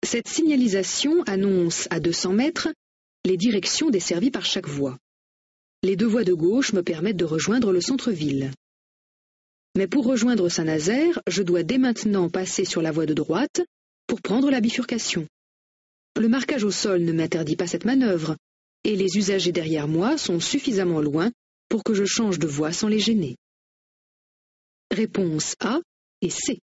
Cette signalisation annonce à 200 mètres les directions desservies par chaque voie. Les 2 voies de gauche me permettent de rejoindre le centre-ville. Mais pour rejoindre Saint-Nazaire, je dois dès maintenant passer sur la voie de droite pour prendre la bifurcation. Le marquage au sol ne m'interdit pas cette manœuvre, et les usagers derrière moi sont suffisamment loin pour que je change de voie sans les gêner. Réponse A et C.